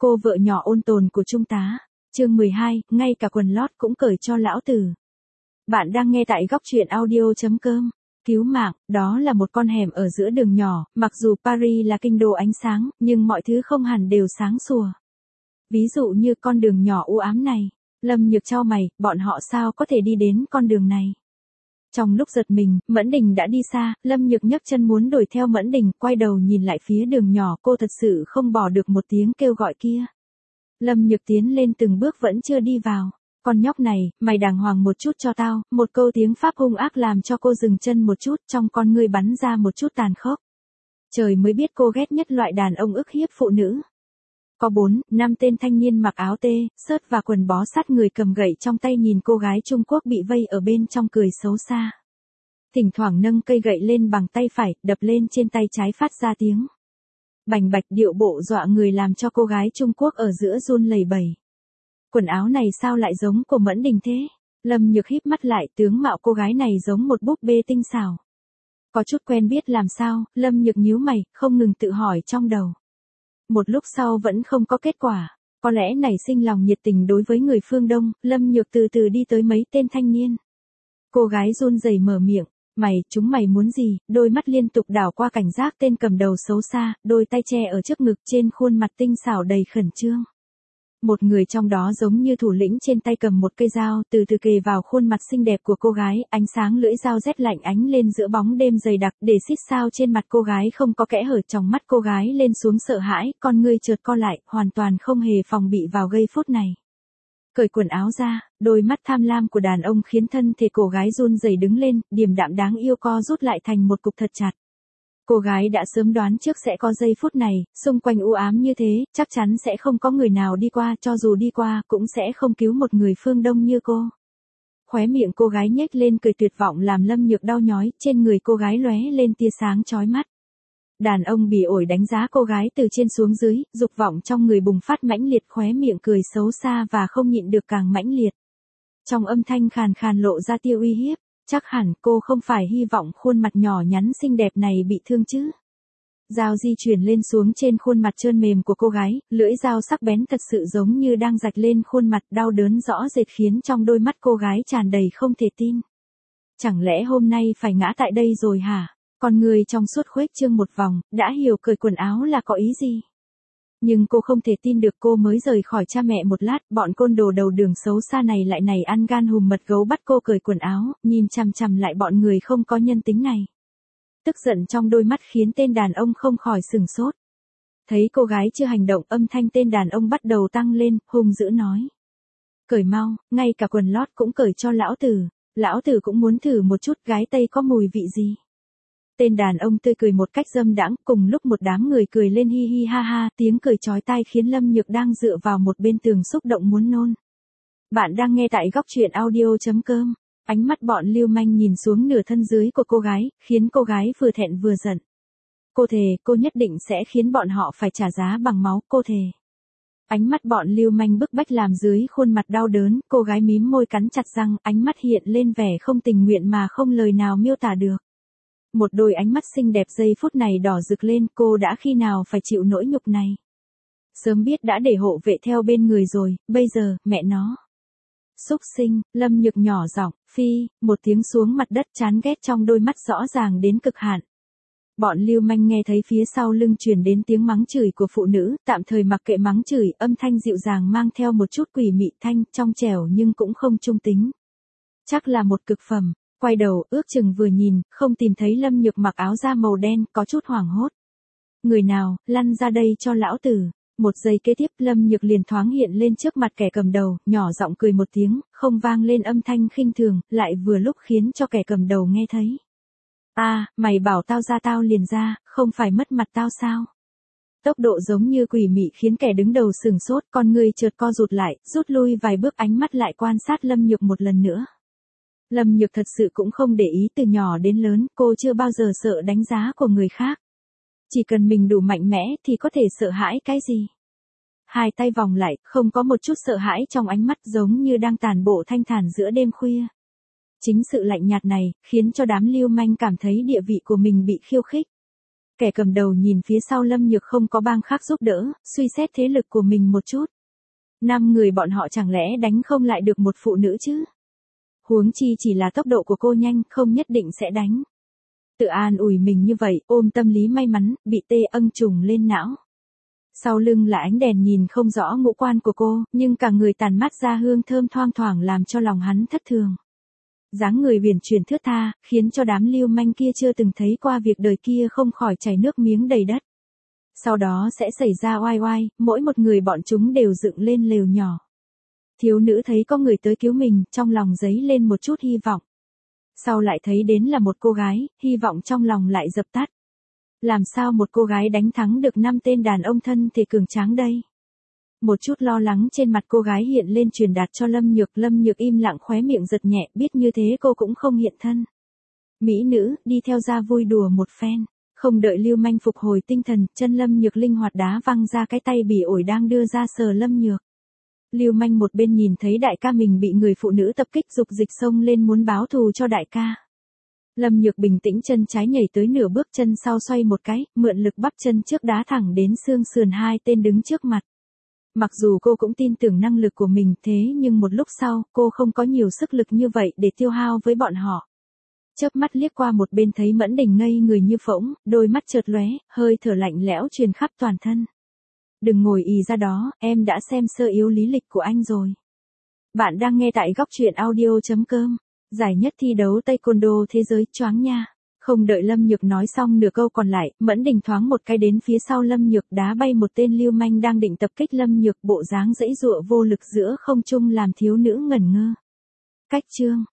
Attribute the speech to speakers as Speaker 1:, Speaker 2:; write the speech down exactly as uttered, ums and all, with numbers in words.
Speaker 1: cô vợ nhỏ ôn tồn của trung tá. Chương mười hai, ngay cả quần lót cũng cởi cho lão tử. Bạn đang nghe tại góc truyện audio chấm com. Cứu mạng, đó là một con hẻm ở giữa đường nhỏ, mặc dù Paris là kinh đô ánh sáng, nhưng mọi thứ không hẳn đều sáng sủa. Ví dụ như con đường nhỏ u ám này, Lâm Nhược chau mày, bọn họ sao có thể đi đến con đường này? Trong lúc giật mình, Mẫn Đình đã đi xa, Lâm Nhược nhấc chân muốn đuổi theo Mẫn Đình, quay đầu nhìn lại phía đường nhỏ, cô thật sự không bỏ được một tiếng kêu gọi kia. Lâm Nhược tiến lên từng bước vẫn chưa đi vào. Con nhóc này, mày đàng hoàng một chút cho tao, một câu tiếng Pháp hung ác làm cho cô dừng chân một chút, trong con ngươi bắn ra một chút tàn khốc. Trời mới biết cô ghét nhất loại đàn ông ức hiếp phụ nữ. Có bốn, năm tên thanh niên mặc áo tê, sớt và quần bó sát người cầm gậy trong tay nhìn cô gái Trung Quốc bị vây ở bên trong cười xấu xa. Thỉnh thoảng nâng cây gậy lên bằng tay phải, đập lên trên tay trái phát ra tiếng bành bạch, điệu bộ dọa người làm cho cô gái Trung Quốc ở giữa run lẩy bẩy. Quần áo này sao lại giống của Mẫn Đình thế? Lâm Nhược híp mắt lại, tướng mạo cô gái này giống một búp bê tinh xảo. Có chút quen biết làm sao, Lâm Nhược nhíu mày, không ngừng tự hỏi trong đầu. Một lúc sau vẫn không có kết quả, có lẽ nảy sinh lòng nhiệt tình đối với người phương Đông, Lâm Nhược từ từ đi tới mấy tên thanh niên. Cô gái run rẩy mở miệng, mày, chúng mày muốn gì? Đôi mắt liên tục đảo qua cảnh giác tên cầm đầu xấu xa, đôi tay che ở trước ngực, trên khuôn mặt tinh xảo đầy khẩn trương. Một người trong đó giống như thủ lĩnh trên tay cầm một cây dao, từ từ kề vào khuôn mặt xinh đẹp của cô gái, ánh sáng lưỡi dao rét lạnh ánh lên giữa bóng đêm dày đặc, để xít sao trên mặt cô gái không có kẽ hở, trong mắt cô gái lên xuống sợ hãi, con ngươi chợt co lại, hoàn toàn không hề phòng bị vào giây phút này. Cởi quần áo ra, đôi mắt tham lam của đàn ông khiến thân thể cô gái run rẩy đứng lên, điềm đạm đáng yêu co rút lại thành một cục thật chặt. Cô gái đã sớm đoán trước sẽ có giây phút này, xung quanh u ám như thế, chắc chắn sẽ không có người nào đi qua, cho dù đi qua, cũng sẽ không cứu một người phương Đông như cô. Khóe miệng cô gái nhếch lên cười tuyệt vọng làm Lâm Nhược đau nhói, trên người cô gái lóe lên tia sáng chói mắt. Đàn ông bỉ ổi đánh giá cô gái từ trên xuống dưới, dục vọng trong người bùng phát mãnh liệt, khóe miệng cười xấu xa và không nhịn được càng mãnh liệt. Trong âm thanh khàn khàn lộ ra tia uy hiếp. Chắc hẳn cô không phải hy vọng khuôn mặt nhỏ nhắn xinh đẹp này bị thương chứ. Dao di chuyển lên xuống trên khuôn mặt trơn mềm của cô gái, lưỡi dao sắc bén thật sự giống như đang rạch lên khuôn mặt, đau đớn rõ rệt khiến trong đôi mắt cô gái tràn đầy không thể tin. Chẳng lẽ hôm nay phải ngã tại đây rồi hả? Con người trong suốt khuếch trương một vòng, đã hiểu cởi quần áo là có ý gì. Nhưng cô không thể tin được cô mới rời khỏi cha mẹ một lát, bọn côn đồ đầu đường xấu xa này lại này ăn gan hùm mật gấu bắt cô cởi quần áo, nhìn chằm chằm lại bọn người không có nhân tính này. Tức giận trong đôi mắt khiến tên đàn ông không khỏi sừng sốt. Thấy cô gái chưa hành động, âm thanh tên đàn ông bắt đầu tăng lên, hung dữ nói. Cởi mau, ngay cả quần lót cũng cởi cho lão tử, lão tử cũng muốn thử một chút gái Tây có mùi vị gì. Tên đàn ông tươi cười một cách dâm đãng, cùng lúc một đám người cười lên hi hi ha ha, tiếng cười chói tai khiến Lâm Nhược đang dựa vào một bên tường xúc động muốn nôn. Bạn đang nghe tại góc truyện audio chấm com. Ánh mắt bọn lưu manh nhìn xuống nửa thân dưới của cô gái, khiến cô gái vừa thẹn vừa giận. Cô thề, cô nhất định sẽ khiến bọn họ phải trả giá bằng máu, cô thề. Ánh mắt bọn lưu manh bức bách làm dưới khuôn mặt đau đớn, cô gái mím môi cắn chặt răng, ánh mắt hiện lên vẻ không tình nguyện mà không lời nào miêu tả được. Một đôi ánh mắt xinh đẹp giây phút này đỏ rực lên, cô đã khi nào phải chịu nỗi nhục này. Sớm biết đã để hộ vệ theo bên người rồi, bây giờ, mẹ nó. Xúc sinh, Lâm Nhược nhỏ giọng, phi, một tiếng xuống mặt đất, chán ghét trong đôi mắt rõ ràng đến cực hạn. Bọn lưu manh nghe thấy phía sau lưng truyền đến tiếng mắng chửi của phụ nữ, tạm thời mặc kệ mắng chửi, âm thanh dịu dàng mang theo một chút quỷ mị thanh, trong trẻo nhưng cũng không trung tính. Chắc là một cực phẩm. Quay đầu, ước chừng vừa nhìn, không tìm thấy Lâm Nhược mặc áo da màu đen, có chút hoảng hốt. Người nào, lăn ra đây cho lão tử. Một giây kế tiếp, Lâm Nhược liền thoáng hiện lên trước mặt kẻ cầm đầu, nhỏ giọng cười một tiếng, không vang lên âm thanh khinh thường, lại vừa lúc khiến cho kẻ cầm đầu nghe thấy. A, à, mày bảo tao ra tao liền ra, không phải mất mặt tao sao? Tốc độ giống như quỷ mị khiến kẻ đứng đầu sừng sốt, con người chợt co rụt lại, rút lui vài bước, ánh mắt lại quan sát Lâm Nhược một lần nữa. Lâm Nhược thật sự cũng không để ý, từ nhỏ đến lớn, cô chưa bao giờ sợ đánh giá của người khác. Chỉ cần mình đủ mạnh mẽ thì có thể sợ hãi cái gì. Hai tay vòng lại, không có một chút sợ hãi trong ánh mắt, giống như đang tản bộ thanh thản giữa đêm khuya. Chính sự lạnh nhạt này, khiến cho đám lưu manh cảm thấy địa vị của mình bị khiêu khích. Kẻ cầm đầu nhìn phía sau Lâm Nhược không có bang khác giúp đỡ, suy xét thế lực của mình một chút. Năm người bọn họ chẳng lẽ đánh không lại được một phụ nữ chứ? Huống chi chỉ là tốc độ của cô nhanh, không nhất định sẽ đánh. Tự an ủi mình như vậy, ôm tâm lý may mắn, bị tê âng trùng lên não. Sau lưng là ánh đèn nhìn không rõ ngũ quan của cô, nhưng cả người tàn mát ra hương thơm thoang thoảng làm cho lòng hắn thất thường. Dáng người uyển chuyển thướt tha, khiến cho đám lưu manh kia chưa từng thấy qua việc đời kia không khỏi chảy nước miếng đầy đất. Sau đó sẽ xảy ra oai oai, mỗi một người bọn chúng đều dựng lên lều nhỏ. Thiếu nữ thấy có người tới cứu mình, trong lòng dấy lên một chút hy vọng. Sau lại thấy đến là một cô gái, hy vọng trong lòng lại dập tắt. Làm sao một cô gái đánh thắng được năm tên đàn ông thân thể cường tráng đây? Một chút lo lắng trên mặt cô gái hiện lên truyền đạt cho Lâm Nhược. Lâm Nhược im lặng khóe miệng giật nhẹ, biết như thế cô cũng không hiện thân. Mỹ nữ, đi theo ra vui đùa một phen. Không đợi lưu manh phục hồi tinh thần, chân Lâm Nhược linh hoạt đá văng ra cái tay bỉ ổi đang đưa ra sờ Lâm Nhược. Lưu manh một bên nhìn thấy đại ca mình bị người phụ nữ tập kích dục dịch xông lên muốn báo thù cho đại ca. Lâm Nhược bình tĩnh chân trái nhảy tới nửa bước, chân sau xoay một cái, mượn lực bắp chân trước đá thẳng đến xương sườn hai tên đứng trước mặt. Mặc dù cô cũng tin tưởng năng lực của mình, thế nhưng một lúc sau, cô không có nhiều sức lực như vậy để tiêu hao với bọn họ. Chớp mắt liếc qua một bên thấy Mẫn Đình ngây người như phỗng, đôi mắt chợt lóe, hơi thở lạnh lẽo truyền khắp toàn thân. Đừng ngồi ì ra đó, em đã xem sơ yếu lý lịch của anh rồi. Bạn đang nghe tại góc truyện audio chấm com. Giải nhất thi đấu taekwondo thế giới, choáng nha. Không đợi Lâm Nhược nói xong nửa câu còn lại, Mẫn Đình thoáng một cái đến phía sau Lâm Nhược đá bay một tên lưu manh đang định tập kích Lâm Nhược, bộ dáng giãy giụa vô lực giữa không trung làm thiếu nữ ngẩn ngơ. Cách chương